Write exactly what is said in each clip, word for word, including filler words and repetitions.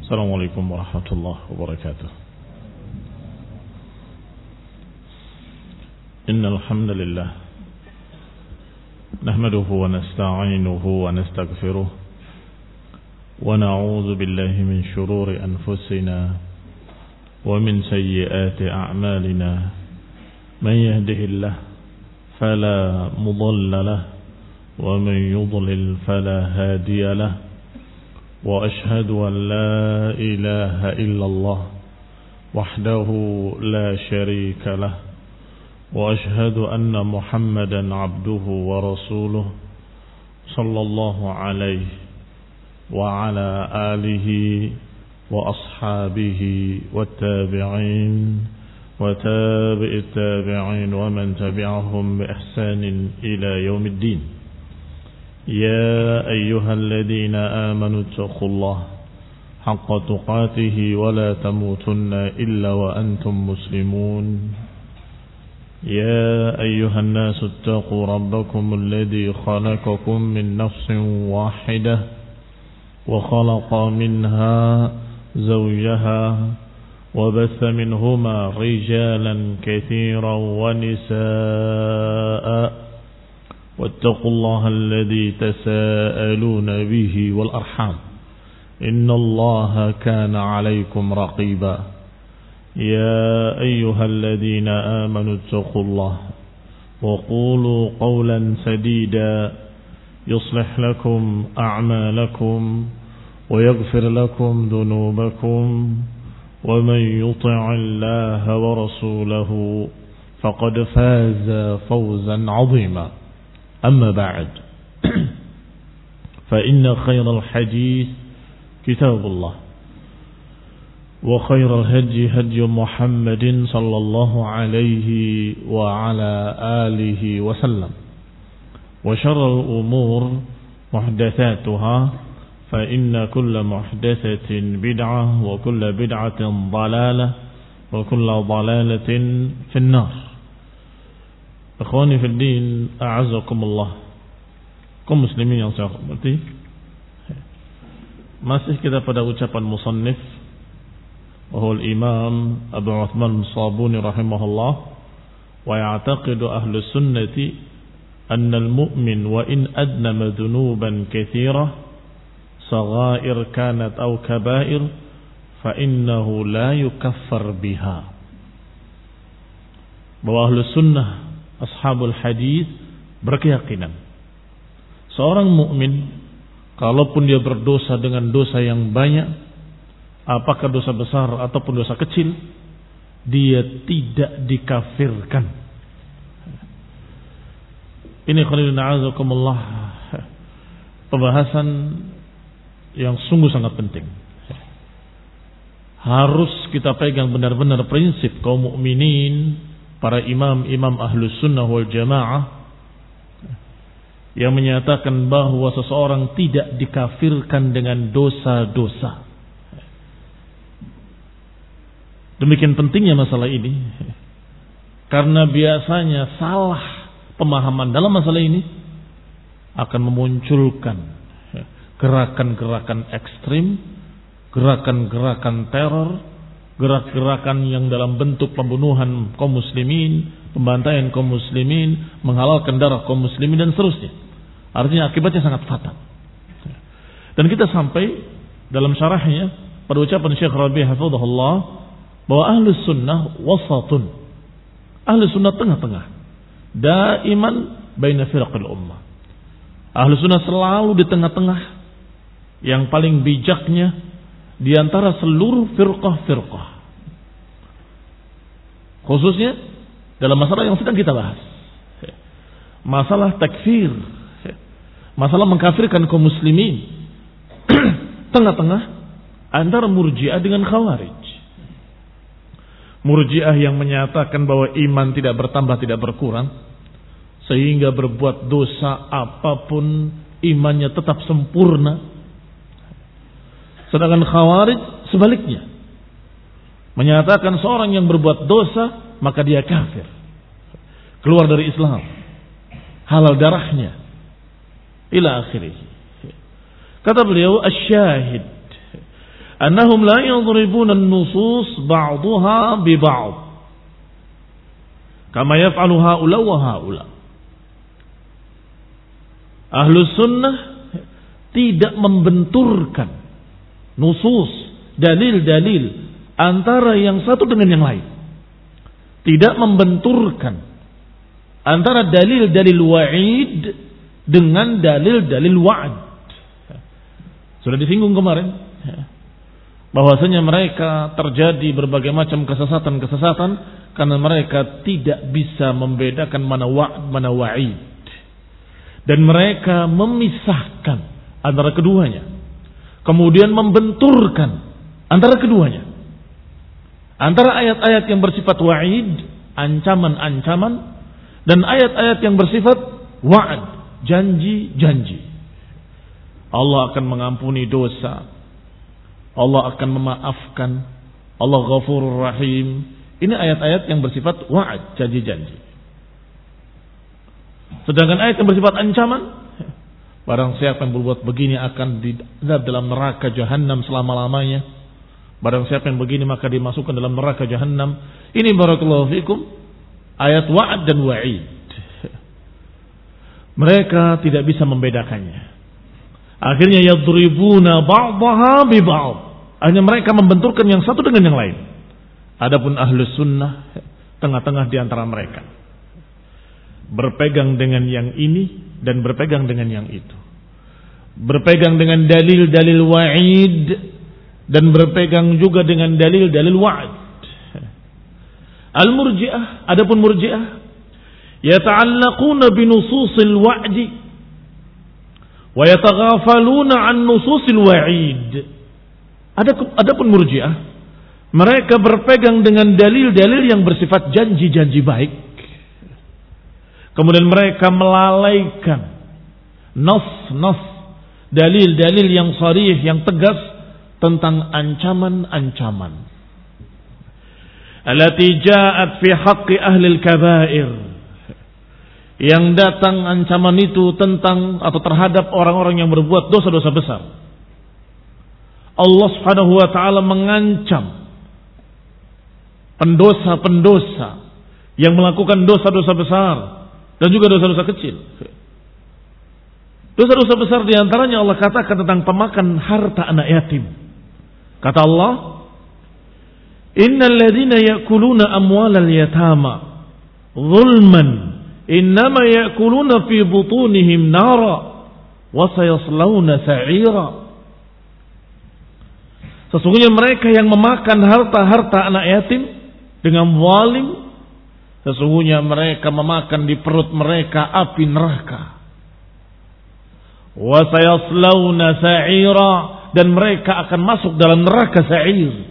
Assalamualaikum warahmatullahi wabarakatuh. Innal hamdalillah nahmaduhu wa nasta'inuhu wa nastaghfiruh wa na'udzu billahi min shururi anfusina wa min sayyiati a'malina. Man yahdihillahu fala mudilla lahu wa man yudlil fala hadiya lahu. وأشهد أن لا إله إلا الله وحده لا شريك له وأشهد أن محمدا عبده ورسوله صلى الله عليه وعلى آله وأصحابه والتابعين وتابع التابعين ومن تبعهم بإحسان إلى يوم الدين. يا أيها الذين آمنوا اتقوا الله حق تقاته ولا تموتن إلا وأنتم مسلمون. يا أيها الناس اتقوا ربكم الذي خلقكم من نفس واحدة وخلق منها زوجها وبث منهما رجالا كثيرا ونساء واتقوا الله الذي تساءلون به والأرحام إن الله كان عليكم رقيبا. يا أيها الذين آمنوا اتقوا الله وقولوا قولا سديدا يصلح لكم أعمالكم ويغفر لكم ذنوبكم ومن يطع الله ورسوله فقد فاز فوزا عظيما. أما بعد فإن خير الحديث كتاب الله وخير الهدي هدي محمد صلى الله عليه وعلى آله وسلم وشر الأمور محدثاتها فإن كل محدثة بدعة وكل بدعة ضلالة وكل ضلالة في النار. Ikhwani fi din, a'azzakumullah. Kaum muslimin yang saya hormati, masih kita pada ucapan musannif wahul Imam Abu Uthman Sabuni rahimahullah, wa ya'taqidu ahlu sunnati anna al-mu'min wa in adnama dhunuban kathira saghair kanat aw kabair fa innahu la yukaffar biha. Bahwa ahlu sunnah ashabul hadis berkeyakinan seorang mukmin kalaupun dia berdosa dengan dosa yang banyak, apakah dosa besar ataupun dosa kecil, dia tidak dikafirkan. Ini khalilun a'azakumullah, pembahasan yang sungguh sangat penting. Harus kita pegang benar-benar prinsip kaum mukminin, para imam-imam ahlus sunnah wal jamaah yang menyatakan bahwa seseorang tidak dikafirkan dengan dosa-dosa. Demikian pentingnya masalah ini, karena biasanya salah pemahaman dalam masalah ini akan memunculkan gerakan-gerakan ekstrim, gerakan-gerakan teror, gerak-gerakan yang dalam bentuk pembunuhan kaum muslimin, pembantaian kaum muslimin, menghalalkan darah kaum muslimin dan seterusnya. Artinya akibatnya sangat fatal. Dan kita sampai dalam syarahnya pada ucapan Syekh Rabi' hafizahullah bahwa ahlus sunnah wasatun. Ahlus sunnah tengah-tengah. Daiman baina firaqil ummah. Ahlus sunnah selalu di tengah-tengah, yang paling bijaknya di antara seluruh firqah-firqah, khususnya dalam masalah yang sedang kita bahas, masalah takfir, masalah mengkafirkan kaum muslimin. Tengah-tengah antara Murji'ah dengan Khawarij. Murji'ah yang menyatakan bahwa iman tidak bertambah, tidak berkurang, sehingga berbuat dosa apapun imannya tetap sempurna. Sedangkan Khawarij sebaliknya, menyatakan seorang yang berbuat dosa maka dia kafir, keluar dari Islam, halal darahnya, ila akhirih. Kata beliau, asyahid annahum la yadribuna an-nusus ba'daha bi ba'd kama yaf'alu haula wa haula. Ahlus sunnah tidak membenturkan nusus, dalil-dalil antara yang satu dengan yang lain. Tidak membenturkan antara dalil-dalil wa'id dengan dalil-dalil wa'ad. Sudah disinggung kemarin bahwasanya mereka terjadi berbagai macam kesesatan-kesesatan karena mereka tidak bisa membedakan mana wa'ad mana wa'id. Dan mereka memisahkan antara keduanya. Kemudian membenturkan antara keduanya. Antara ayat-ayat yang bersifat wa'id, ancaman-ancaman, dan ayat-ayat yang bersifat wa'ad, janji-janji. Allah akan mengampuni dosa. Allah akan memaafkan. Allah Ghafurur Rahim. Ini ayat-ayat yang bersifat wa'ad, janji-janji. Sedangkan ayat yang bersifat ancaman, barang siapa yang berbuat begini akan diadab dalam neraka Jahannam selama-lamanya. Barang siapa yang begini maka dimasukkan dalam neraka Jahannam. Ini barakallahu fikum ayat wa'ad dan wa'id. Mereka tidak bisa membedakannya. Akhirnya yadribuna ba'daha bi ba'd. Hanya mereka membenturkan yang satu dengan yang lain. Adapun ahlus sunnah tengah-tengah di antara mereka. Berpegang dengan yang ini dan berpegang dengan yang itu. Berpegang dengan dalil-dalil wa'id dan berpegang juga dengan dalil-dalil wa'ad. Al-murji'ah, adapun murji'ah, yata'allaquna binususil wa'di wa yataghafaluna an nususil wa'id. Adapun murji'ah, mereka berpegang dengan dalil-dalil yang bersifat janji-janji baik. Kemudian mereka melalaikan nas-nas, dalil-dalil yang sharih, yang tegas tentang ancaman-ancaman. Allati ja'at fi haqqi ahli al-kaba'ir. Yang datang ancaman itu tentang atau terhadap orang-orang yang berbuat dosa-dosa besar. Allah Subhanahu wa taala mengancam pendosa-pendosa yang melakukan dosa-dosa besar dan juga dosa-dosa kecil. Dosa-dosa besar diantaranya Allah katakan tentang pemakan harta anak yatim. Kata Allah, innal ladzina ya'kuluna amwalal yatama zulman innama ya'kuluna fi butunihim nara wa sayaslawna sa'ira. Sesungguhnya mereka yang memakan harta-harta anak yatim dengan zalim, sesungguhnya mereka memakan di perut mereka api neraka. Wa sayaslawna sa'ira, dan mereka akan masuk dalam neraka sa'ir.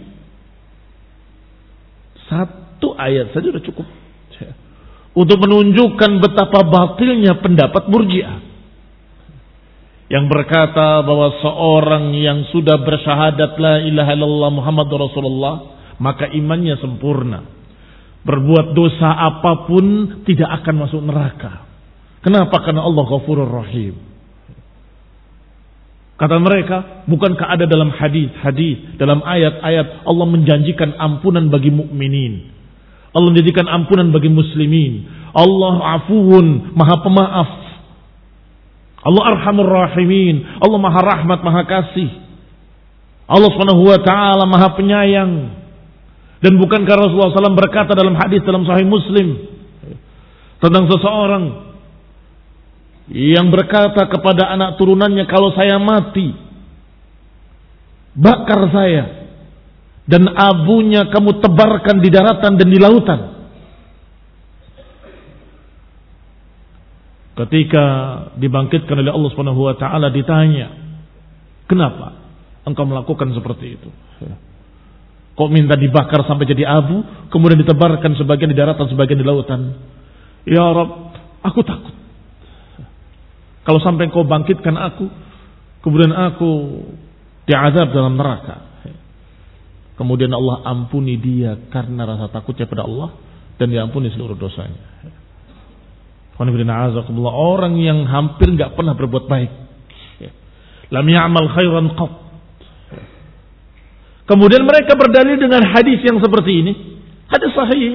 Satu ayat saja sudah cukup untuk menunjukkan betapa batilnya pendapat murji'ah yang berkata bahwa seorang yang sudah bersyahadat la ilaha illallah Muhammadur Rasulullah maka imannya sempurna. Berbuat dosa apapun tidak akan masuk neraka. Kenapa? Karena Allah Ghafurur Rahim. Kata mereka, bukankah ada dalam hadis-hadis, dalam ayat-ayat Allah menjanjikan ampunan bagi mukminin. Allah menjanjikan ampunan bagi muslimin. Allah afuun, maha pemaaf. Allah arhamur rahimin. Allah maha rahmat, maha kasih. Allah subhanahu wa ta'ala maha penyayang. Dan bukankah Rasulullah shallallahu alaihi wasallam berkata dalam hadis dalam Sahih Muslim tentang seseorang yang berkata kepada anak turunannya, kalau saya mati, bakar saya dan abunya kamu tebarkan di daratan dan di lautan. Ketika dibangkitkan oleh Allah Subhanahu wa taala ditanya, "Kenapa engkau melakukan seperti itu? Kok minta dibakar sampai jadi abu, kemudian ditebarkan sebagian di daratan, sebagian di lautan?" "Ya Rabb, aku takut. Kalau sampai kau bangkitkan aku, kemudian aku diazab dalam neraka." Kemudian Allah ampuni dia karena rasa takutnya pada Allah dan diampuni seluruh dosanya. Orang yang hampir nggak pernah berbuat baik, lam ya'mal khairan qat, Kemudian mereka berdalil dengan hadis yang seperti ini. Hadis sahih.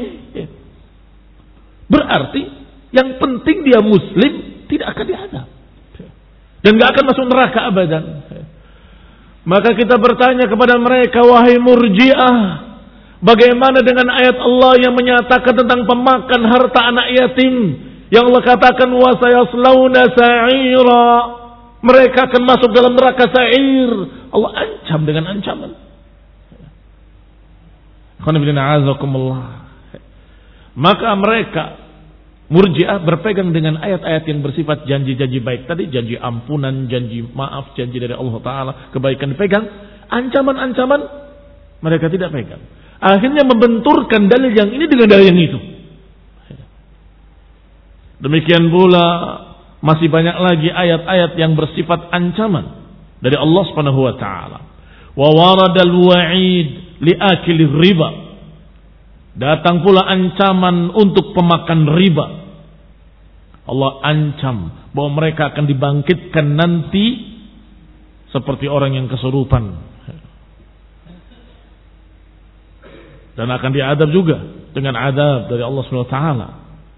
Berarti yang penting dia muslim, tidak akan diadab. Dan gak akan masuk neraka abadan. Maka kita bertanya kepada mereka, wahai Murji'ah, bagaimana dengan ayat Allah yang menyatakan tentang pemakan harta anak yatim? Yang Allah katakan, wa sayaslawna sa'ira. Mereka akan masuk dalam neraka sa'ir. Allah ancam dengan ancaman. Maka mereka Murji'ah berpegang dengan ayat-ayat yang bersifat janji-janji baik tadi, janji ampunan, janji maaf, janji dari Allah Ta'ala, kebaikan dipegang. Ancaman-ancaman mereka tidak pegang. Akhirnya membenturkan dalil yang ini dengan dalil yang itu. Demikian pula masih banyak lagi ayat-ayat yang bersifat ancaman dari Allah Subhanahu wa taala. Wa waradal wa'id li'akili riba. Datang pula ancaman untuk pemakan riba. Allah ancam bahwa mereka akan dibangkitkan nanti seperti orang yang kesurupan. Dan akan diadab juga dengan adab dari Allah Subhanahu wa taala.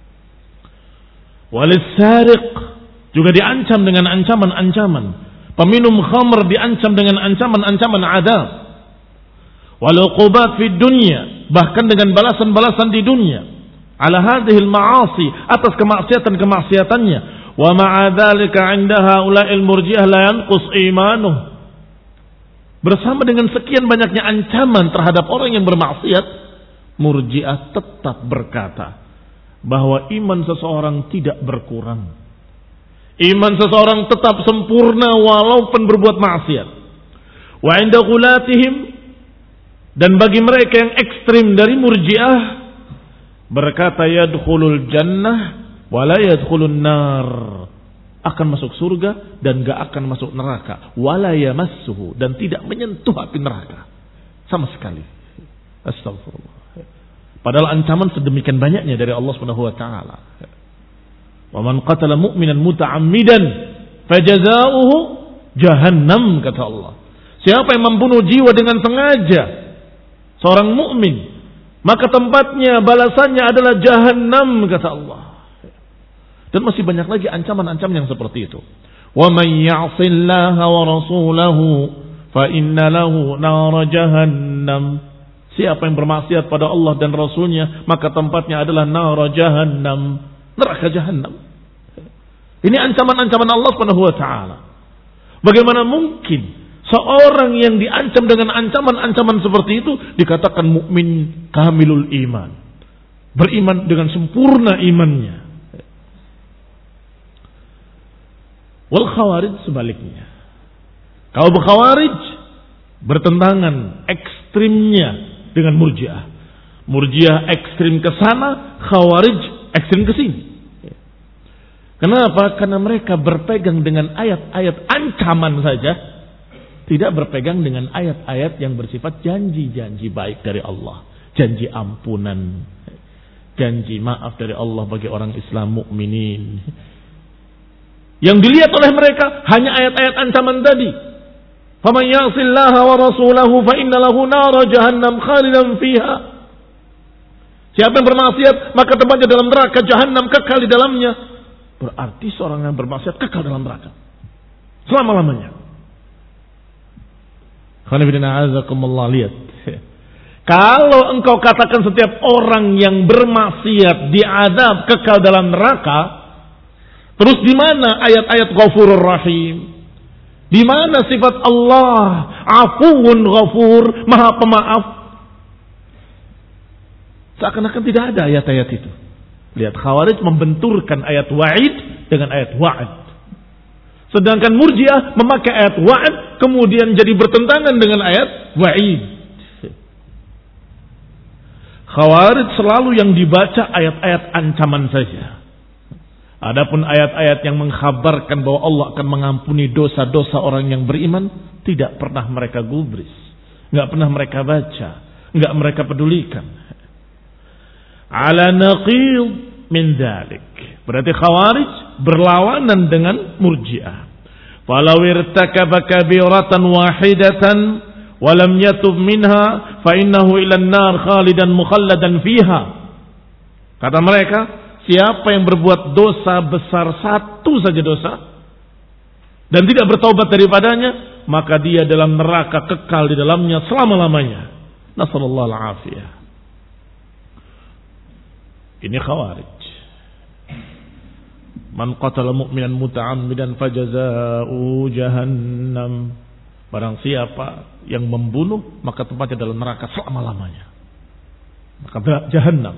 Walisariq juga diancam dengan ancaman-ancaman. Peminum khamr diancam dengan ancaman-ancaman adab. Waluqubat fid dunya, bahkan dengan balasan-balasan di dunia. Ala hadhil ma'asi, atas kemaksiatan-kemaksiatannya. Wa ma'a dzalika 'inda haula'il murji'ah la yanqus imanuh. Bersama dengan sekian banyaknya ancaman terhadap orang yang bermaksiat, Murji'ah tetap berkata bahwa iman seseorang tidak berkurang. Iman seseorang tetap sempurna walaupun berbuat maksiat. Wa 'inda ghulatihim, dan bagi mereka yang ekstrim dari Murji'ah, berkata yadkhulul jannah wa la yadkhulun nar, akan masuk surga dan gak akan masuk neraka, wala yamassuhu, dan tidak menyentuh api neraka sama sekali. Astagfirullah. Padahal ancaman sedemikian banyaknya dari Allah Subhanahu wa taala. Wa man qatala mu'minan muta'ammidan fajazaohu jahannam, kata Allah. Siapa yang membunuh jiwa dengan sengaja seorang mukmin, maka tempatnya balasannya adalah jahannam, kata Allah. Dan masih banyak lagi ancaman-ancaman yang seperti itu. Wa may ya'sillaha wa rasulahu fa inna lahu nar jahannam. Siapa yang bermaksiat pada Allah dan Rasulnya, maka tempatnya adalah nar jahannam, neraka jahannam. Ini ancaman-ancaman Allah Subhanahu wa taala. Bagaimana mungkin seorang yang diancam dengan ancaman-ancaman seperti itu dikatakan mukmin kamilul iman, beriman dengan sempurna imannya? Wal khawarij sebaliknya. Kaum khawarij bertentangan ekstrimnya dengan Murji'ah. Murji'ah ekstrim ke sana, Khawarij ekstrim ke sini. Kenapa? Karena mereka berpegang dengan ayat-ayat ancaman saja, tidak berpegang dengan ayat-ayat yang bersifat janji-janji baik dari Allah, janji ampunan, janji maaf dari Allah bagi orang Islam mukminin. Yang dilihat oleh mereka hanya ayat-ayat ancaman tadi. Faman ya'sillaha wa rasulahu fa inna lahu nar jahannam khalidan fiha. Siapa yang bermaksiat maka tempatnya dalam neraka jahannam, kekal di dalamnya. Berarti seorang yang bermaksiat kekal dalam neraka selama-lamanya. Lihat. Kalau engkau katakan setiap orang yang bermaksiat diadab kekal dalam neraka, terus di mana ayat-ayat Ghafurur Rahim? Di mana sifat Allah Afuwun Ghafur, Maha Pemaaf? Seakan-akan tidak ada ayat-ayat itu. Lihat, Khawarij membenturkan ayat wa'id dengan ayat wa'ad. Sedangkan Murji'ah memakai ayat wa'ad kemudian jadi bertentangan dengan ayat wa'id. Khawarij selalu yang dibaca ayat-ayat ancaman saja. Adapun ayat-ayat yang mengkhabarkan bahwa Allah akan mengampuni dosa-dosa orang yang beriman, tidak pernah mereka gubris, nggak pernah mereka baca, nggak mereka pedulikan. Ala naqid min dzalik. Berarti Khawarij berlawanan dengan Murji'ah. Falau irtakaba kabiratan wahidatan wa lam yatub minha fa innahu ilan nar khalidan mukhalladan fiha. Kata mereka, siapa yang berbuat dosa besar satu saja dosa dan tidak bertaubat daripadanya, maka dia dalam neraka kekal di dalamnya selama-lamanya. Nasallallahu al-afiyah. Ini khawarij. Man qatala mu'minan muta'ammidan fajazaa'u jahannam. Barang siapa yang membunuh, maka tempatnya dalam neraka selama-lamanya. Maka jahannam.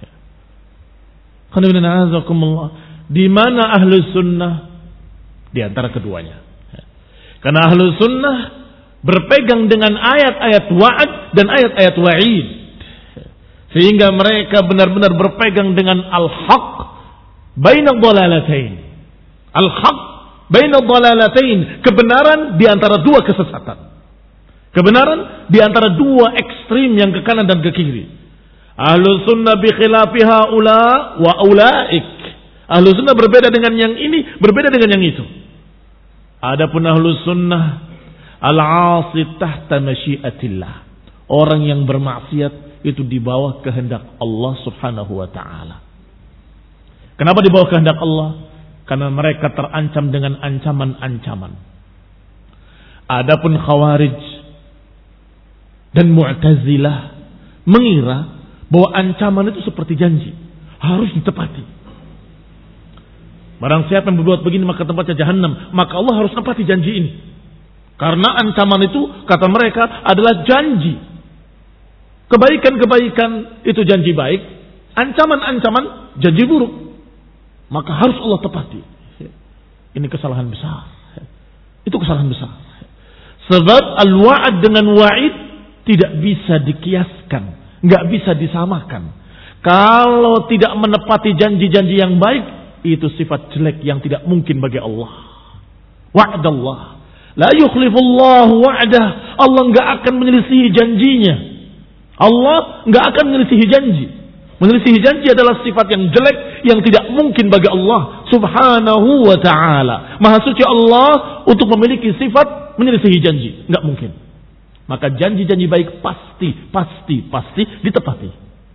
Di mana ahlu sunnah? Di antara keduanya. Karena ahlu sunnah berpegang dengan ayat-ayat wa'ad dan ayat-ayat wa'id. Sehingga mereka benar-benar berpegang dengan al-haq baina dhalalatain. Al-haq baina dhalalatain. Kebenaran di antara dua kesesatan. Kebenaran di antara dua ekstrim yang ke kanan dan ke kiri. Ahlu sunnah bi khilafi haula wa ulaik. Ahlu sunnah berbeda dengan yang ini, berbeda dengan yang itu. Adapun ahlu sunnah al-'asi tahta masyiatillah. Orang yang bermaksiat itu di bawah kehendak Allah Subhanahu wa taala. Kenapa di bawah kehendak Allah? Karena mereka terancam dengan ancaman-ancaman. Adapun Khawarij dan Mu'tazilah mengira bahwa ancaman itu seperti janji, harus ditepati. Barang siapa yang berbuat begini maka tempatnya jahanam, maka Allah harus tepati janji ini. Karena ancaman itu kata mereka adalah janji. Kebaikan-kebaikan itu janji baik, ancaman-ancaman janji buruk. Maka harus Allah tepati. Ini kesalahan besar. Itu kesalahan besar. Sebab al-wa'ad dengan wa'id tidak bisa dikiaskan, nggak bisa disamakan. Kalau tidak menepati janji-janji yang baik, itu sifat jelek yang tidak mungkin bagi Allah. Wa'dallah la yukhlifullahu wa'dah. Allah nggak akan menyelisihi janjinya. Allah nggak akan menyelisihi janji. Menyelisihi janji adalah sifat yang jelek yang tidak mungkin bagi Allah Subhanahu wa ta'ala. Maha suci Allah untuk memiliki sifat menyelisihi janji. Nggak mungkin. Maka janji-janji baik pasti, pasti, pasti ditepati.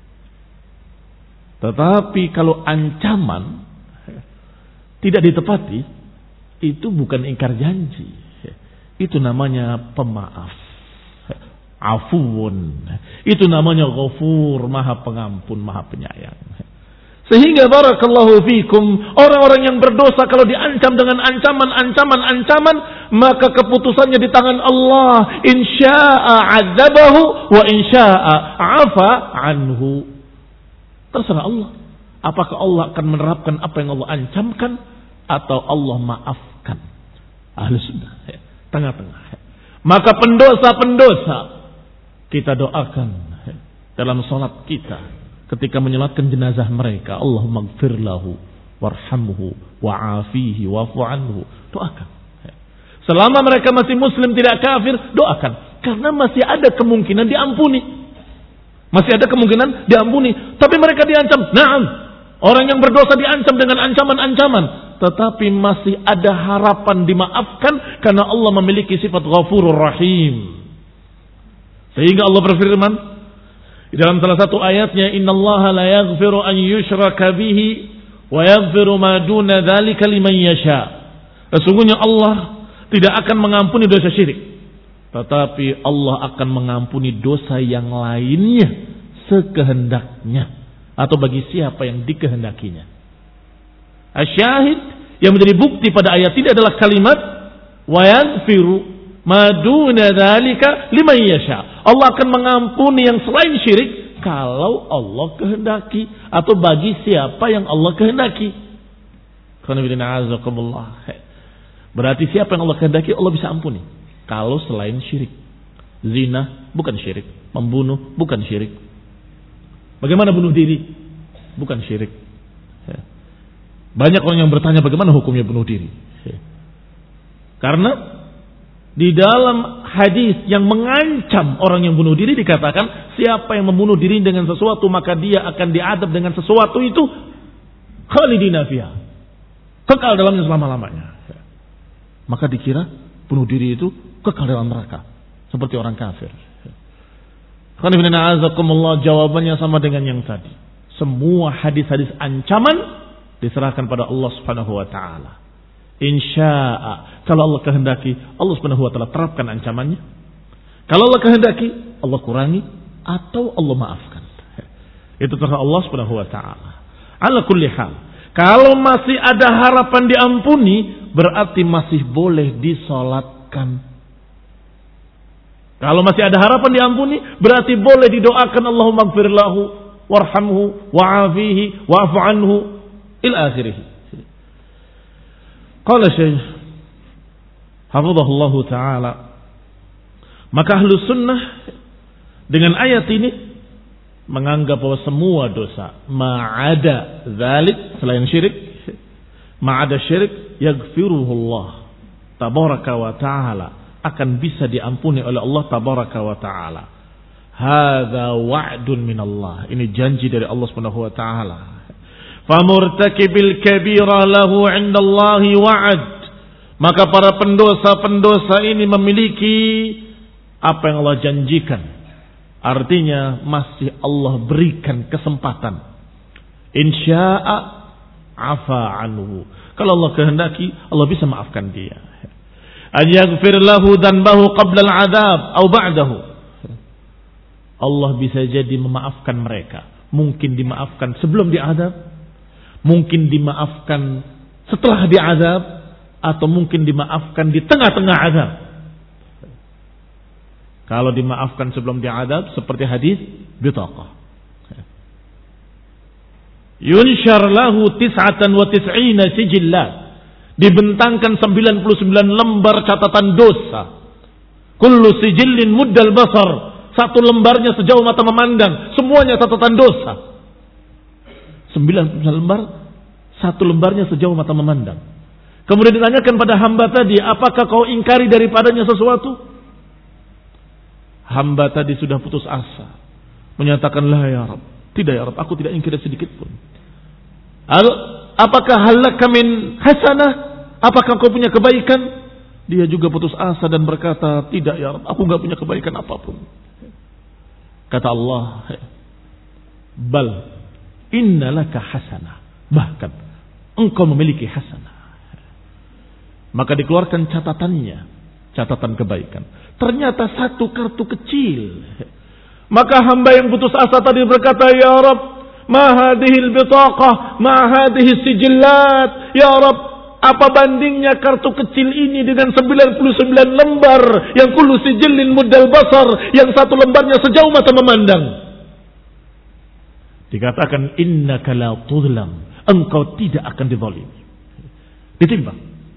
Tetapi kalau ancaman tidak ditepati, itu bukan ingkar janji. Itu namanya pemaaf. Afuun. Itu namanya Ghafur, Maha Pengampun, Maha Penyayang. Sehingga barakallahu fikum, orang-orang yang berdosa kalau diancam dengan ancaman-ancaman-ancaman, maka keputusannya di tangan Allah. Insya'a adzabahu wa insya'a afa anhu. Terserah Allah. Apakah Allah akan menerapkan apa yang Allah ancamkan atau Allah maafkan? Ahlus sunnah, tengah-tengah. Maka pendosa-pendosa kita doakan dalam salat kita ketika menyolatkan jenazah mereka, Allahumma ighfir lahu warhamhu wa'afihi wa'fu anhu. Doakan. Selama mereka masih muslim tidak kafir, doakan. Karena masih ada kemungkinan diampuni. Masih ada kemungkinan diampuni. Tapi mereka diancam. Naam. Orang yang berdosa diancam dengan ancaman-ancaman. Tetapi masih ada harapan dimaafkan karena Allah memiliki sifat Ghafurur Rahim. Sehingga Allah berfirman di dalam salah satu ayatnya, innallaha la yaghfiru an yushraka bihi wa yaghfiru ma duna dzalika liman yasha. Sesungguhnya Allah tidak akan mengampuni dosa syirik, tetapi Allah akan mengampuni dosa yang lainnya sekehendaknya atau bagi siapa yang dikehendakinya. Asyahid yang menjadi bukti pada ayat ini adalah kalimat wa yaghfiru ma duna dzalika liman yasha. Allah akan mengampuni yang selain syirik kalau Allah kehendaki atau bagi siapa yang Allah kehendaki. Berarti siapa yang Allah kehendaki Allah bisa ampuni. Kalau selain syirik, zina bukan syirik, membunuh bukan syirik. Bagaimana bunuh diri? Bukan syirik. Banyak orang yang bertanya bagaimana hukumnya bunuh diri. Karena di dalam hadis yang mengancam orang yang bunuh diri dikatakan siapa yang membunuh diri dengan sesuatu maka dia akan diadab dengan sesuatu itu khalidina fiha, kekal dalamnya selama-lamanya. Maka dikira bunuh diri itu kekal dalam neraka. seperti orang kafir. Jawabannya sama dengan yang tadi. Semua hadis-hadis ancaman diserahkan pada Allah Subhanahu wa taala. Insya'a, kalau Allah kehendaki, Allah Subhanahu wa taala terapkan ancamannya. Kalau Allah kehendaki, Allah kurangi atau Allah maafkan. Itu terserah Allah Subhanahu wa taala. Ala kulli hal, kalau masih ada harapan diampuni, berarti masih boleh disolatkan. Kalau masih ada harapan diampuni, berarti boleh didoakan Allahumma ighfir lahu warhamhu wa'afihi wa'fu anhu ila akhirih. Qala Syekh hafizahullah taala, maka Ahlus Sunnah dengan ayat ini menganggap bahwa semua dosa ma'ada dzalik, selain syirik, ma'ada syirik yaghfiruhullah tabaraka wa taala, akan bisa diampuni oleh Allah tabaraka wa taala. Hadza wa'dun min Allah, ini janji dari Allah Subhanahu wa taala. Famurtakibil kabira lahu 'indallahi wa'd, maka para pendosa-pendosa ini memiliki apa yang Allah janjikan. Artinya masih Allah berikan kesempatan. Insya'a afa anhu, kalau Allah kehendaki, Allah bisa maafkan dia. An yaghfir lahu dhanbahu qabla al-'adab aw ba'dahu. Allah bisa jadi memaafkan mereka. Mungkin dimaafkan sebelum diadab, mungkin dimaafkan setelah diadab, atau mungkin dimaafkan di tengah-tengah adab. Kalau dimaafkan sebelum diadab, seperti hadis bitaqah. Yunshar lahu tis'atan wa tis'ina sijillat, dibentangkan sembilan puluh sembilan lembar catatan dosa. Kullu sijillin muddal basar, satu lembarnya sejauh mata memandang, semuanya catatan dosa. sembilan puluh sembilan lembar, satu lembarnya sejauh mata memandang. Kemudian ditanyakan pada hamba tadi, apakah kau ingkari daripadanya sesuatu? Hamba tadi sudah putus asa, menyatakan, la ya Rabb, tidak ya Rabb, aku tidak ingkari sedikit pun. Al, apakah halaka min hasanah, apakah kau punya kebaikan? Dia juga putus asa dan berkata, tidak ya Rabb, aku enggak punya kebaikan apapun. Kata Allah, bal inna laka hasanah, bahkan engkau memiliki hasanah. Maka dikeluarkan catatannya, catatan kebaikan. Ternyata satu kartu kecil. Maka hamba yang putus asa tadi berkata, ya Rabb, ma hadhil bitaqah, ma hadhis sijillat, ya Rabb, apa bandingnya kartu kecil ini dengan sembilan puluh sembilan lembar yang kullu sijillin muddal basar, yang satu lembarnya sejauh mata memandang. Dikatakan, innaka la tudlam, engkau tidak akan dizalimi. Ditimbang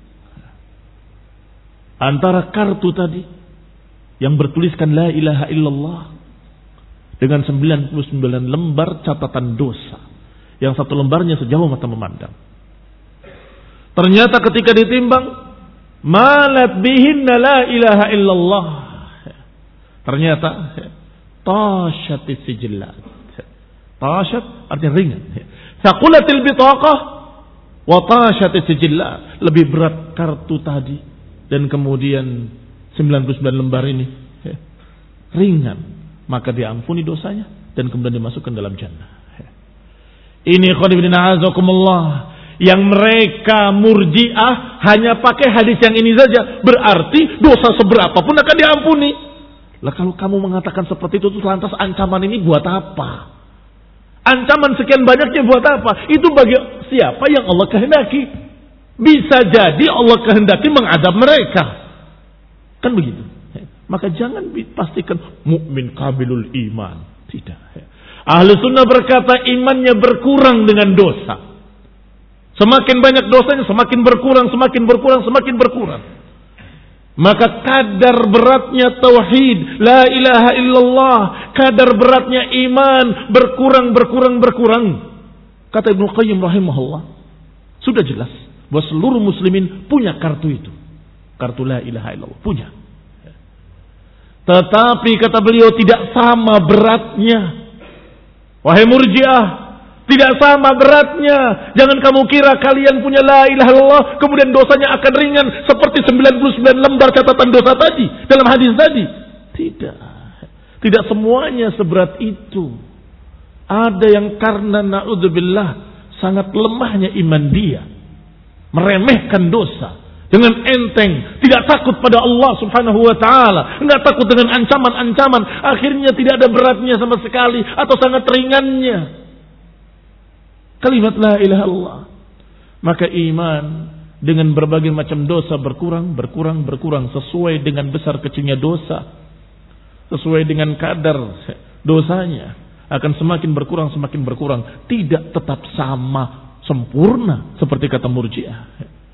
antara kartu tadi yang bertuliskan la ilaha illallah dengan sembilan puluh sembilan lembar catatan dosa, yang satu lembarnya sejauh mata memandang. Ternyata ketika ditimbang, malat bihinna la ilaha illallah, ternyata tashatis sijillat. Tashat artinya ringan. Thaqulatil bitaqah wa tashatis sijillat, lebih berat kartu tadi dan kemudian sembilan puluh sembilan lembar ini ringan, maka diampuni dosanya dan kemudian dimasukkan dalam jannah. Ini khonibina azakumullah, yang mereka murji'ah hanya pakai hadis yang ini saja, berarti dosa seberapa pun akan diampuni. Lah kalau kamu mengatakan seperti itu, terus lantas ancaman ini buat apa? Ancaman sekian banyaknya buat apa? Itu bagi siapa yang Allah kehendaki. Bisa jadi Allah kehendaki mengadab mereka, kan begitu. Maka jangan pastikan mukmin kamilul iman, tidak. Ahli sunnah berkata imannya berkurang dengan dosa. Semakin banyak dosanya, semakin berkurang, semakin berkurang, semakin berkurang. Maka kadar beratnya tauhid, la ilaha illallah, kadar beratnya iman berkurang, berkurang, berkurang. Kata Ibnu Qayyim rahimahullah, sudah jelas bahwa seluruh muslimin punya kartu itu. Kartu la ilaha illallah, punya. Tetapi kata beliau, tidak sama beratnya. Wahai murji'ah, tidak sama beratnya. Jangan kamu kira kalian punya la ilaha illallah, kemudian dosanya akan ringan seperti sembilan puluh sembilan lembar catatan dosa tadi dalam hadis tadi. Tidak. Tidak semuanya seberat itu. Ada yang karena na'udzubillah sangat lemahnya iman dia, meremehkan dosa dengan enteng, tidak takut pada Allah Subhanahu wa taala, enggak takut dengan ancaman-ancaman, akhirnya tidak ada beratnya sama sekali atau sangat ringannya kalimat la ilaha illallah. Maka iman dengan berbagai macam dosa berkurang, berkurang, berkurang sesuai dengan besar kecilnya dosa, sesuai dengan kadar dosanya akan semakin berkurang, semakin berkurang, tidak tetap sama sempurna seperti kata Murji'ah.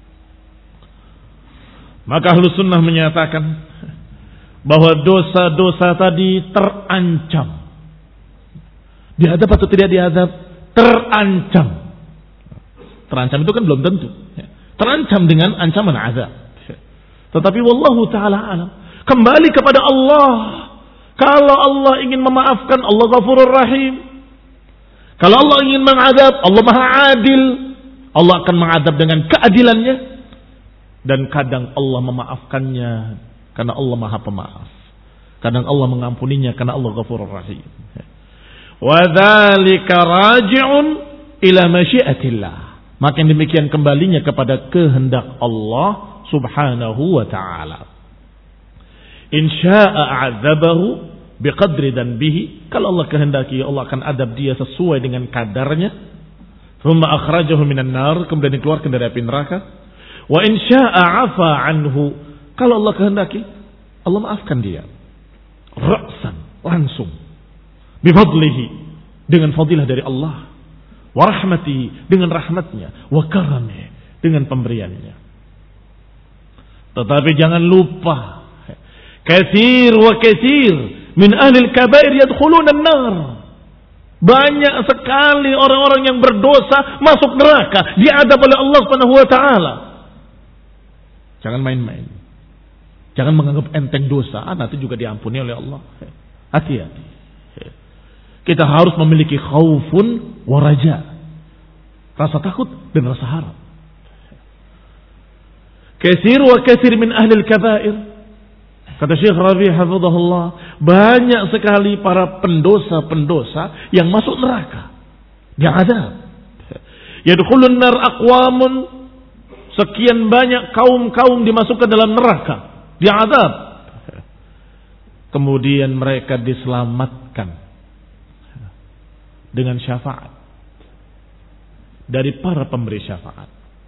Maka Ahlus Sunnah menyatakan bahwa dosa-dosa tadi terancam. Diadab atau tidak diadab? Terancam. Terancam itu kan belum tentu. Terancam dengan ancaman azab. Tetapi wallahu ta'ala alam, kembali kepada Allah. Kalau Allah ingin memaafkan, Allah Ghafurur Rahim. Kalau Allah ingin mengadab, Allah Maha Adil. Allah akan mengadab dengan keadilannya. Dan kadang Allah memaafkannya karena Allah Maha Pemaaf. Kadang Allah mengampuninya karena Allah Ghafurur Rahim. Wa dzalika raji'un ila masyiatillah. Maka yang demikian kembalinya kepada kehendak Allah Subhanahu wa ta'ala. In syaa'a 'adzabahu biqadri dzanbihi. Kalau Allah kehendaki, Allah akan adab dia sesuai dengan kadarnya. Tsumma akhrajahu minan nar, kemudian dikeluarkan dari api neraka. Wa in syaa'a 'afa 'anhu. Kalau Allah kehendaki, Allah maafkan dia. Ra'san, langsung. Bi fadlihi, dengan fadilah dari Allah. Wa rahmatihi, dengan rahmatnya. Wa karamihi, dengan pemberiannya. Tetapi jangan lupa, katsir wa katsir min ahlil kabair yadkhuluna an-nar. Banyak sekali orang-orang yang berdosa masuk neraka, diadab oleh Allah Subhanahu wa taala. Jangan main-main. Jangan menganggap enteng dosa, ah, nanti juga diampuni oleh Allah. Hati-hati. Kita harus memiliki khaufun wa raja. Rasa takut dan rasa harap. Katsir wa katsir min ahlil kabair. Kata Syekh Rabi' hafizahullah, banyak sekali para pendosa-pendosa yang masuk neraka. Diazab. Yadkhulun nar aqwamun, sekian banyak kaum-kaum dimasukkan dalam neraka, diazab. Kemudian mereka diselamatkan dengan syafaat dari para pemberi syafaat.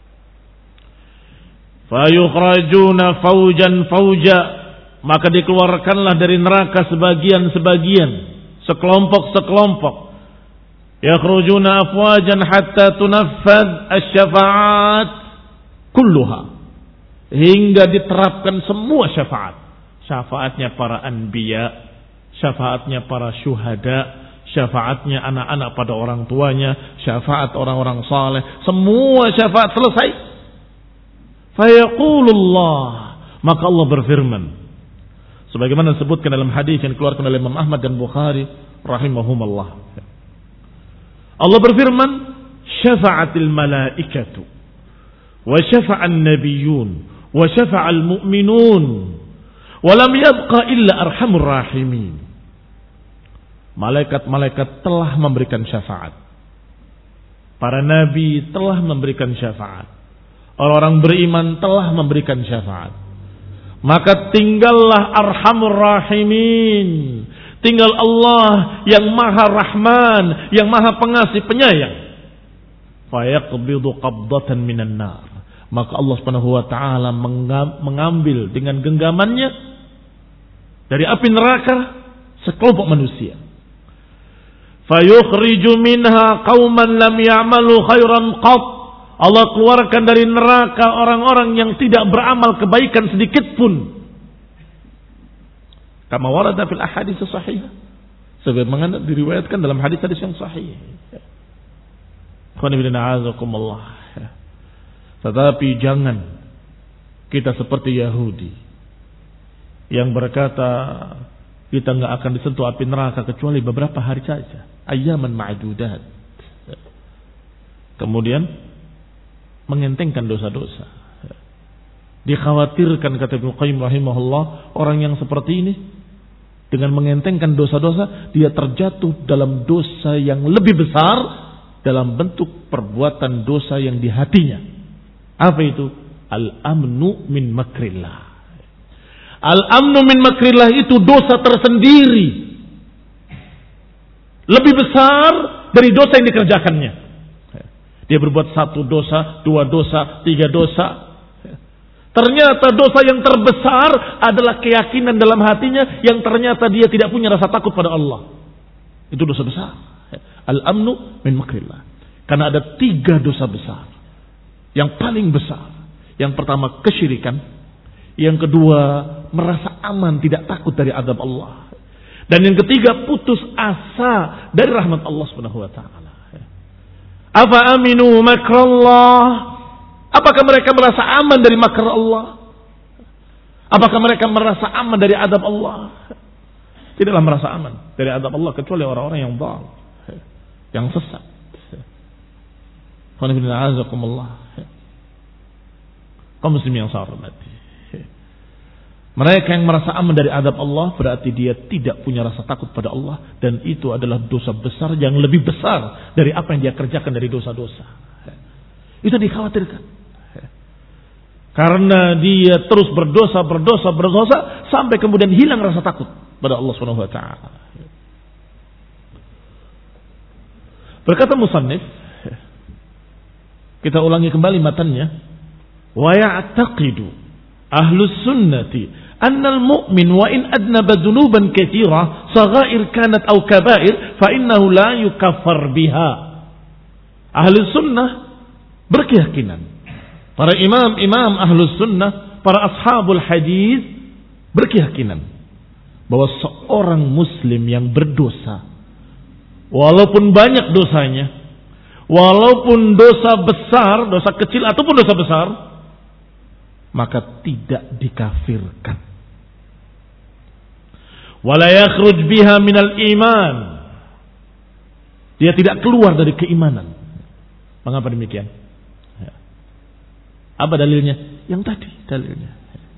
Fayukhrajuna faujan fauja, maka dikeluarkanlah dari neraka sebagian-sebagian, sekelompok-sekelompok. Yakhrujuna afwajan hatta tunaffadh asy-syafa'at kulluha, hingga diterapkan semua syafaat. Syafaatnya para anbiya, syafaatnya para syuhada, syafaatnya anak-anak pada orang tuanya, syafaat orang-orang saleh, semua syafaat selesai. Fayaqulullah, maka Allah berfirman, sebagaimana disebutkan dalam hadis yang dikeluarkan oleh Imam Ahmad dan Bukhari rahimahumallah. Allah berfirman, syafa'atil malaikatu wa syafa'an nabiyyun wa syafa'al mu'minun wa lam yabqa illa arhamur rahimin. Malaikat-malaikat telah memberikan syafaat. Para nabi telah memberikan syafaat. Orang-orang beriman telah memberikan syafaat. Maka tinggallah arhamur rahimin. Tinggal Allah yang maha rahman, yang maha pengasih penyayang. Fayaqbidu qabdatan minan nar. Maka Allah Subhanahu wa taala mengambil dengan genggamannya dari api neraka sekelompok manusia. Fayukhriju minha qauman lam ya'malu khairan qat. Allah keluarkan dari neraka orang-orang yang tidak beramal kebaikan sedikit pun. Kama warada fil ahadits sahihah, sebagaimana diriwayatkan dalam hadis-hadis yang sahih. Tetapi jangan kita seperti Yahudi yang berkata kita enggak akan disentuh api neraka kecuali beberapa hari saja, ayyaman ma'dudat. Kemudian mengentengkan dosa-dosa. Dikhawatirkan, kata Ibnu Qayyim rahimahullah, orang yang seperti ini Dengan mengentengkan dosa-dosa, dia terjatuh dalam dosa yang lebih besar dalam bentuk perbuatan dosa yang di hatinya. Apa itu? Al-amnu min makrillah. Al-amnu min makrillah itu dosa tersendiri. Lebih besar dari dosa yang dikerjakannya. Dia berbuat satu dosa, dua dosa, tiga dosa. Ternyata dosa yang terbesar adalah keyakinan dalam hatinya yang ternyata dia tidak punya rasa takut pada Allah. Itu dosa besar. Al-amnu min makrillah. Karena ada tiga dosa besar. Yang paling besar. Yang pertama kesyirikan. Yang kedua merasa aman, tidak takut dari azab Allah. Dan yang ketiga putus asa dari rahmat Allah Subhanahu wa taala. Afa aminu makrallah? Apakah mereka merasa aman dari makar Allah? Apakah mereka merasa aman dari azab Allah? Tidaklah merasa aman dari azab Allah kecuali orang-orang yang dhal, yang sesat. Qul inna a'udzubikumullah. Kaum muslimin yang saya hormati. Mereka yang merasa aman dari azab Allah berarti dia tidak punya rasa takut pada Allah, dan itu adalah dosa besar yang lebih besar dari apa yang dia kerjakan dari dosa-dosa. Itu dikhawatirkan. Karena dia terus berdosa, berdosa, berdosa sampai kemudian hilang rasa takut pada Allah Subhanahu wa taala. Berkata musannif, kita ulangi kembali matanya, wa ya'taqidu ahlus sunnati anna al-mu'min wa in adnaba dhunuban katsira saghair kanat aw kaba'ir fa innahu la yukaffar biha. Ahlus sunnah berkeyakinan, para imam-imam ahlus sunnah, para ashabul hadis berkeyakinan bahwa seorang muslim yang berdosa, walaupun banyak dosanya, walaupun dosa besar, dosa kecil ataupun dosa besar, maka tidak dikafirkan. Wala yakhruj biha minal iman. Dia tidak keluar dari keimanan. Mengapa demikian? Apa dalilnya? Yang tadi dalilnya.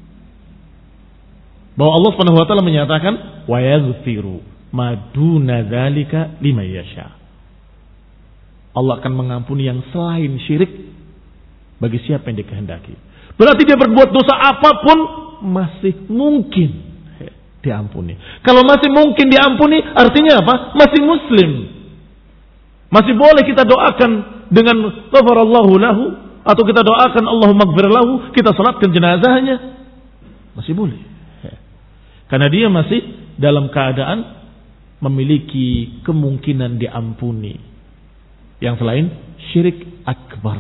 Bahwa Allah Subhanahu wa taala menyatakan wa yaghfiru ma duna dzalika liman yasha. Allah akan mengampuni yang selain syirik bagi siapa yang dikehendaki. Berarti dia berbuat dosa apapun masih mungkin diampuni. Kalau masih mungkin diampuni artinya apa? Masih muslim. Masih boleh kita doakan dengan ghafarallahu lahu, atau kita doakan Allahumma ighfir lahu, kita salatkan jenazahnya, masih boleh. Karena dia masih dalam keadaan memiliki kemungkinan diampuni. Yang selain syirik akbar.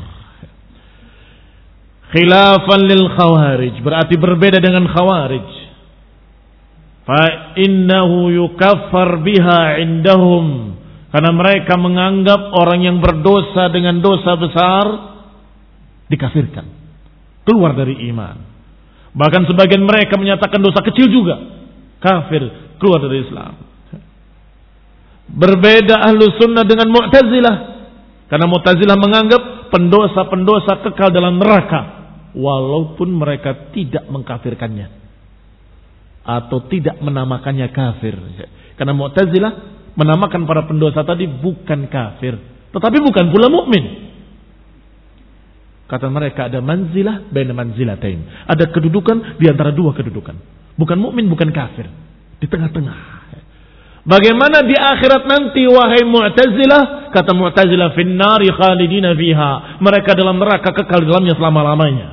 Khilafan lil khawarij, berarti berbeda dengan khawarij. Fa innahu yukaffar biha indahum, karena mereka menganggap orang yang berdosa dengan dosa besar dikafirkan, keluar dari iman. Bahkan sebagian mereka menyatakan dosa kecil juga kafir, keluar dari Islam. Berbeda ahlu sunnah dengan Mu'tazilah, karena Mu'tazilah menganggap pendosa-pendosa kekal dalam neraka walaupun mereka tidak mengkafirkannya atau tidak menamakannya kafir. Karena Mu'tazilah menamakan para pendosa tadi bukan kafir, tetapi bukan pula mukmin. Kata mereka ada manzilah baina manzilatain, ada kedudukan di antara dua kedudukan, bukan mukmin bukan kafir, di tengah-tengah. Bagaimana di akhirat nanti wahai Mu'tazilah? Kata Mu'tazilah finnari khalidina fiha, mereka dalam neraka kekal dalamnya selama-lamanya.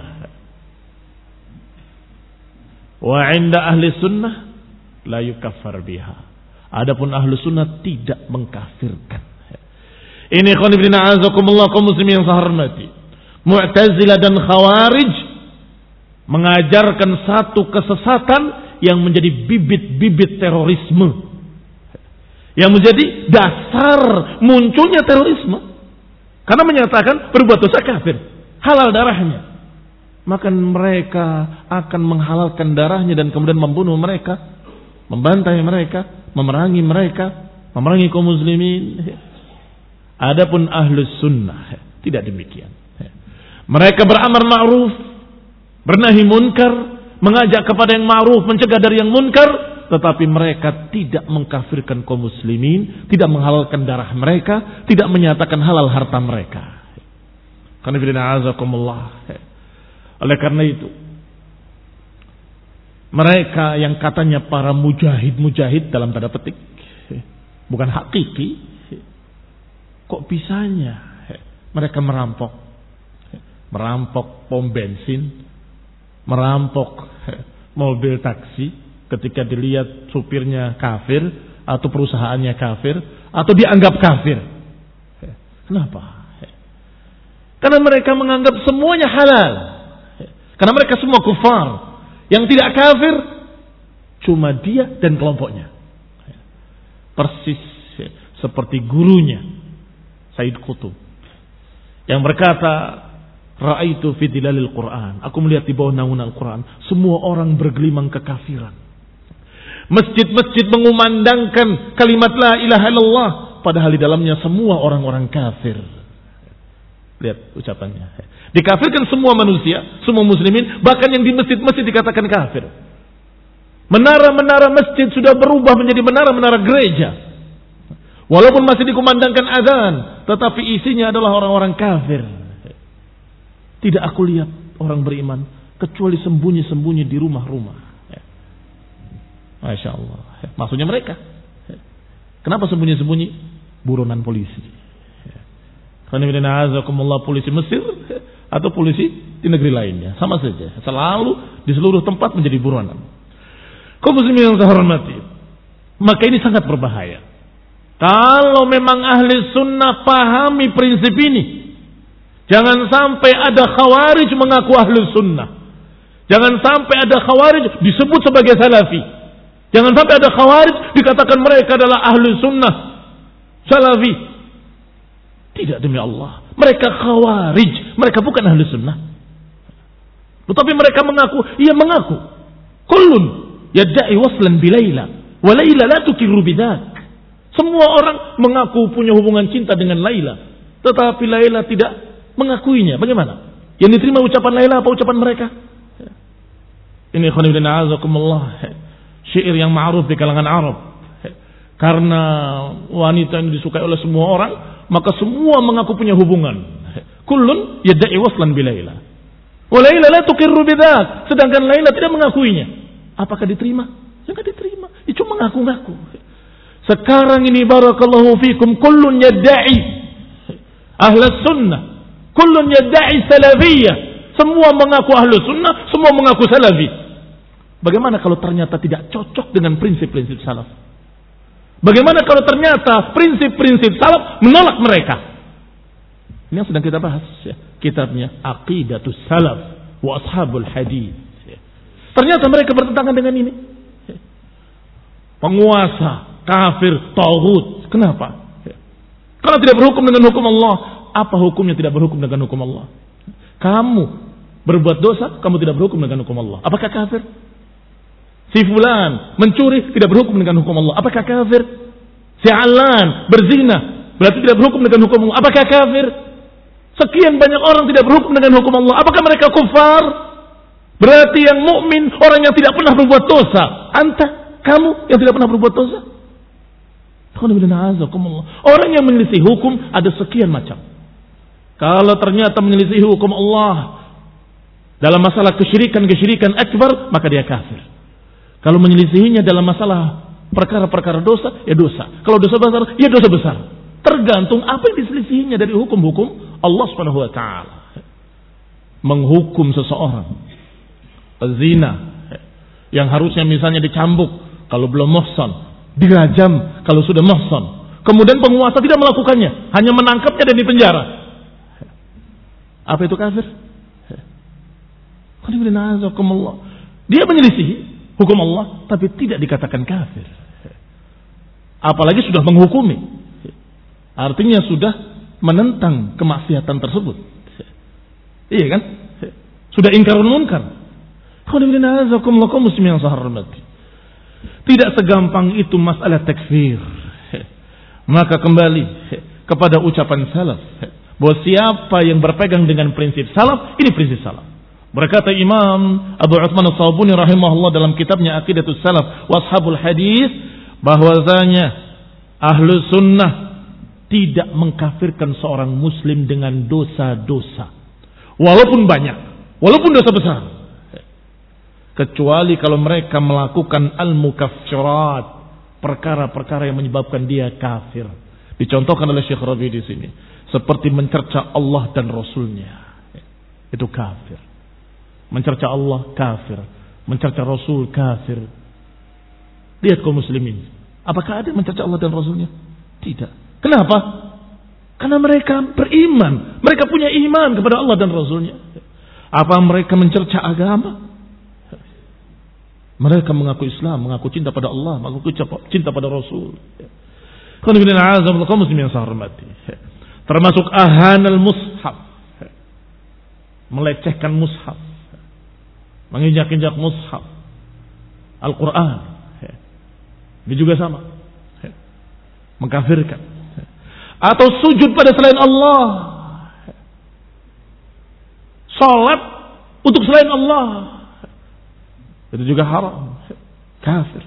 Wa 'inda ahli sunnah la yukaffar biha, adapun ahli sunnah tidak mengkafirkan. Ini ikhwan fillah azakumullah kaum muslimin yang saya hormati. Mu'tazilah dan Khawarij mengajarkan satu kesesatan yang menjadi bibit-bibit terorisme, yang menjadi dasar munculnya terorisme. Karena menyatakan berbuat dosa kafir, halal darahnya, maka mereka akan menghalalkan darahnya dan kemudian membunuh mereka, membantai mereka, memerangi mereka, memerangi kaum muslimin. Adapun ahlus sunnah tidak demikian. Mereka beramar ma'ruf, bernahi munkar, mengajak kepada yang ma'ruf, mencegah dari yang munkar, tetapi mereka tidak mengkafirkan kaum muslimin, tidak menghalalkan darah mereka, tidak menyatakan halal harta mereka. Oleh karena itu, mereka yang katanya para mujahid-mujahid dalam tanda petik, bukan hakiki, kok bisanya mereka merampok, merampok pom bensin, merampok mobil taksi ketika dilihat supirnya kafir atau perusahaannya kafir atau dianggap kafir. Kenapa? Karena mereka menganggap semuanya halal. Karena mereka semua kufar. Yang tidak kafir cuma dia dan kelompoknya. Persis seperti gurunya Said Qutb yang berkata, Ra'aitu fi dilalil Quran. Aku melihat di bawah naungan Al-Quran semua orang bergelimang kekafiran. Masjid-masjid mengumandangkan kalimat la ilaha illallah, padahal di dalamnya semua orang-orang kafir. Lihat ucapannya. Dikafirkan semua manusia, semua muslimin, bahkan yang di masjid-masjid dikatakan kafir. Menara-menara masjid sudah berubah menjadi menara-menara gereja. Walaupun masih dikumandangkan azan, tetapi isinya adalah orang-orang kafir. Tidak aku lihat orang beriman kecuali sembunyi-sembunyi di rumah-rumah. Masya Allah. Maksudnya mereka. Kenapa sembunyi-sembunyi? Buronan polisi. Karena polisi Mesir atau polisi di negeri lainnya sama saja. Selalu di seluruh tempat menjadi buronan. Kaum muslimin yang saya hormati, maka ini sangat berbahaya. Kalau memang ahli sunnah pahami prinsip ini, jangan sampai ada khawarij mengaku ahli sunnah. Jangan sampai ada khawarij disebut sebagai salafi. Jangan sampai ada khawarij dikatakan mereka adalah ahli sunnah, salafi. Tidak, demi Allah, mereka khawarij, mereka bukan ahli sunnah. Tetapi mereka mengaku, ia mengaku kullun yadda'i waslan bilaila wa laila la tukiru bidak. Semua orang mengaku punya hubungan cinta dengan Laila, tetapi Laila tidak mengakuinya. Bagaimana? Yang diterima ucapan Laila apa ucapan mereka? Ini khonibin a'azakumullah, syair yang ma'ruf di kalangan Arab. Karena wanita yang disukai oleh semua orang, maka semua mengaku punya hubungan. Kullun yadda'i waslan bi Laila wa Laila la tuqirru bidzak. Sedangkan Laila tidak mengakuinya. Apakah diterima? Ya enggak diterima. Itu cuma ngaku-ngaku. Sekarang ini barakallahu fikum kullun yadda'i ahlus sunnah, kullun yadda'i salafiyah. Semua mengaku ahlus sunnah, semua mengaku salafi. Bagaimana kalau ternyata tidak cocok dengan prinsip-prinsip salaf? Bagaimana kalau ternyata prinsip-prinsip salaf menolak mereka? Ini yang sedang kita bahas ya. Kitabnya Aqidatus Salaf wa Ashabul Hadits. Ternyata mereka bertentangan dengan ini. Penguasa kafir, tauhid. Kenapa? Karena tidak berhukum dengan hukum Allah. Apa hukumnya tidak berhukum dengan hukum Allah? Kamu berbuat dosa, kamu tidak berhukum dengan hukum Allah. Apakah kafir? Si fulan mencuri tidak berhukum dengan hukum Allah. Apakah kafir? Si alan berzina berarti tidak berhukum dengan hukum Allah. Apakah kafir? Sekian banyak orang tidak berhukum dengan hukum Allah. Apakah mereka kufar? Berarti yang mukmin orang yang tidak pernah berbuat dosa. Anta, kamu yang tidak pernah berbuat dosa. Orang yang menyelisih hukum ada sekian macam. Kalau ternyata menyelisih hukum Allah dalam masalah kesyirikan-kesyirikan akbar, maka dia kafir. Kalau menyelisihinya dalam masalah perkara-perkara dosa, ya dosa. Kalau dosa besar, ya dosa besar. Tergantung apa yang diselisihinya dari hukum-hukum Allah Subhanahu wa taala. Menghukum seseorang zina yang harusnya misalnya dicambuk kalau belum muhsan, dirajam kalau sudah muhsan. Kemudian penguasa tidak melakukannya, hanya menangkapnya dan dipenjara. Apa itu kafir? Dia menyelisihi hukum Allah tapi tidak dikatakan kafir. Apalagi sudah menghukumi. Artinya sudah menentang kemaksiatan tersebut. Iya kan? Sudah ingkar munkar. Tidak segampang itu masalah takfir. Maka kembali kepada ucapan salaf bahwa siapa yang berpegang dengan prinsip salaf, ini prinsip salaf. Berkata Imam Abu Utsman As-Sabuni rahimahullah dalam kitabnya Aqidatus Salaf wa Ashabul Hadis, bahwasanya ahlu sunnah tidak mengkafirkan seorang muslim dengan dosa-dosa, walaupun banyak, walaupun dosa besar, kecuali kalau mereka melakukan al-mukaffirat, perkara-perkara yang menyebabkan dia kafir. Dicontohkan oleh Syekh Rabi di sini, seperti mencerca Allah dan Rasulnya, itu kafir. Mencerca Allah kafir, mencerca Rasul kafir. Lihat kaum muslimin, apakah ada yang mencerca Allah dan Rasulnya? Tidak. Kenapa? Karena mereka beriman, mereka punya iman kepada Allah dan Rasulnya. Apa mereka mencerca agama? Mereka mengaku Islam, mengaku cinta pada Allah, mengaku cinta pada Rasul. Termasuk ahanal mushaf, melecehkan mushaf, menginjak-injak mushaf, Al-Quran, ini juga sama, mengkafirkan. Atau sujud pada selain Allah, salat untuk selain Allah, itu juga haram, kafir.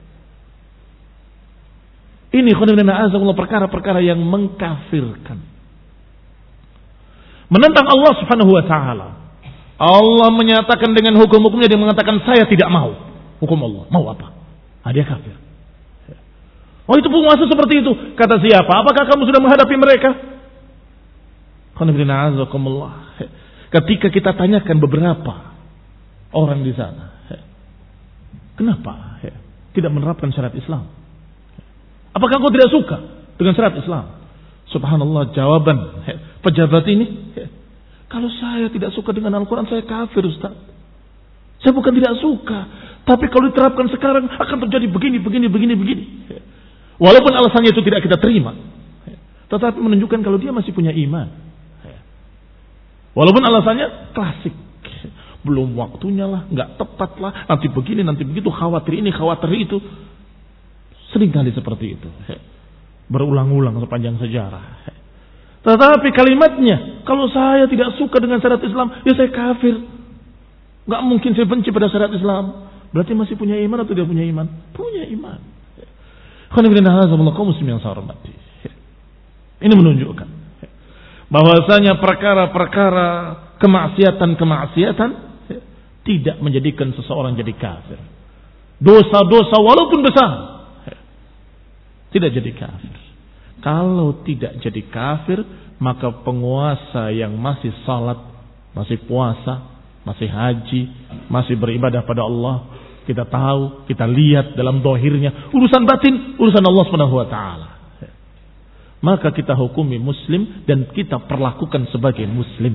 Ini perkara-perkara yang mengkafirkan, menentang Allah Subhanahu wa taala. Allah menyatakan dengan hukum-hukumnya, dia mengatakan saya tidak mau hukum Allah. Mau apa? Ah, dia kafir. Oh, itu penguasa seperti itu. Kata siapa? Apakah kamu sudah menghadapi mereka? Ketika kita tanyakan beberapa orang di sana, kenapa tidak menerapkan syariat Islam? Apakah kau tidak suka dengan syariat Islam? Subhanallah, jawaban pejabat ini, kalau saya tidak suka dengan Al-Quran, saya kafir, Ustaz. Saya bukan tidak suka, tapi kalau diterapkan sekarang akan terjadi begini, begini, begini, begini. Walaupun alasannya itu tidak kita terima, tetapi menunjukkan kalau dia masih punya iman. Walaupun alasannya klasik, belum waktunya lah, nggak tepat lah, nanti begini, nanti begitu, khawatir ini, khawatir itu. Seringkali seperti itu, berulang-ulang sepanjang sejarah. Tetapi kalimatnya, kalau saya tidak suka dengan syariat Islam, ya saya kafir. Gak mungkin saya benci pada syariat Islam. Berarti masih punya iman atau tidak punya iman? Punya iman. Ini menunjukkan bahwasanya perkara-perkara kemaksiatan-kemaksiatan tidak menjadikan seseorang jadi kafir. Dosa-dosa walaupun besar tidak jadi kafir. Kalau tidak jadi kafir, maka penguasa yang masih salat, masih puasa, masih haji, masih beribadah pada Allah, kita tahu, kita lihat dalam zahirnya, urusan batin, urusan Allah Subhanahu wa taala. Maka kita hukumi muslim dan kita perlakukan sebagai muslim.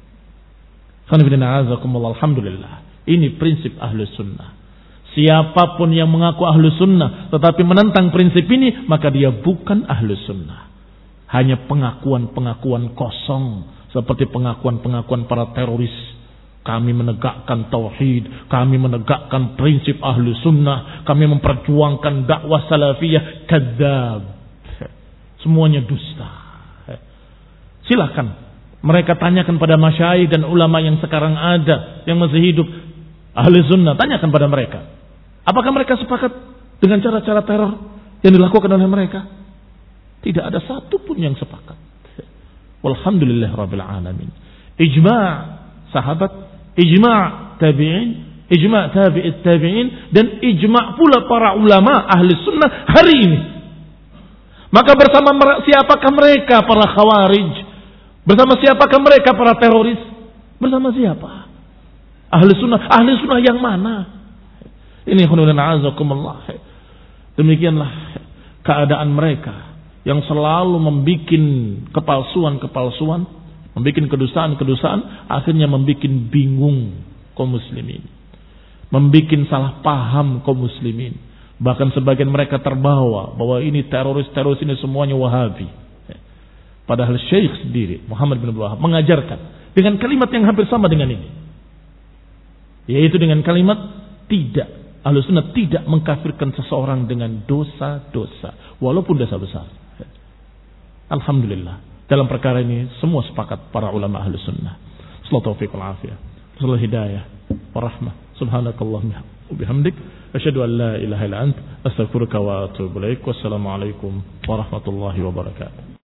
Alhamdulillah. Ini prinsip Ahlus Sunnah. Siapapun yang mengaku ahlu sunnah tetapi menentang prinsip ini, maka dia bukan ahlu sunnah. Hanya pengakuan-pengakuan kosong, seperti pengakuan-pengakuan para teroris. Kami menegakkan tauhid, kami menegakkan prinsip ahlu sunnah, kami memperjuangkan dakwah salafiyah. Kadzab. Semuanya dusta. Silakan mereka tanyakan pada masyayikh dan ulama yang sekarang ada, yang masih hidup, ahli sunnah, tanyakan pada mereka, apakah mereka sepakat dengan cara-cara teror yang dilakukan oleh mereka? Tidak ada satu pun yang sepakat. Walhamdulillah rabbil alamin. Ijma' sahabat, ijma' tabi'in, ijma' tabi'it tabi'in, dan ijma' pula para ulama ahli sunnah hari ini. Maka bersama siapakah mereka para khawarij? Bersama siapakah mereka para teroris? Bersama siapa? Ahli sunnah. Ahli sunnah yang mana? Ini khunudun a'azakumullah. Demikianlah keadaan mereka yang selalu membuat kepalsuan-kepalsuan, membuat kedustaan-kedustaan, akhirnya membuat bingung kaum muslimin, membuat salah paham kaum muslimin. Bahkan sebagian mereka terbawa bahwa ini teroris-teroris ini semuanya Wahabi. Padahal Syekh sendiri Muhammad bin Abdul Wahab mengajarkan dengan kalimat yang hampir sama dengan ini, yaitu dengan kalimat tidak, Ahlus Sunnah tidak mengkafirkan seseorang dengan dosa-dosa walaupun dosa besar. Alhamdulillah, dalam perkara ini semua sepakat para ulama Ahlus Sunnah. Sallallahu alaihi wasallam. Rasul hidayah wa rahmah. Subhanakallahumma wa bihamdik asyhadu an la ilaha illa anta astaghfiruka wa atubu ilaik. Wassalamu alaikum warahmatullahi wabarakatuh.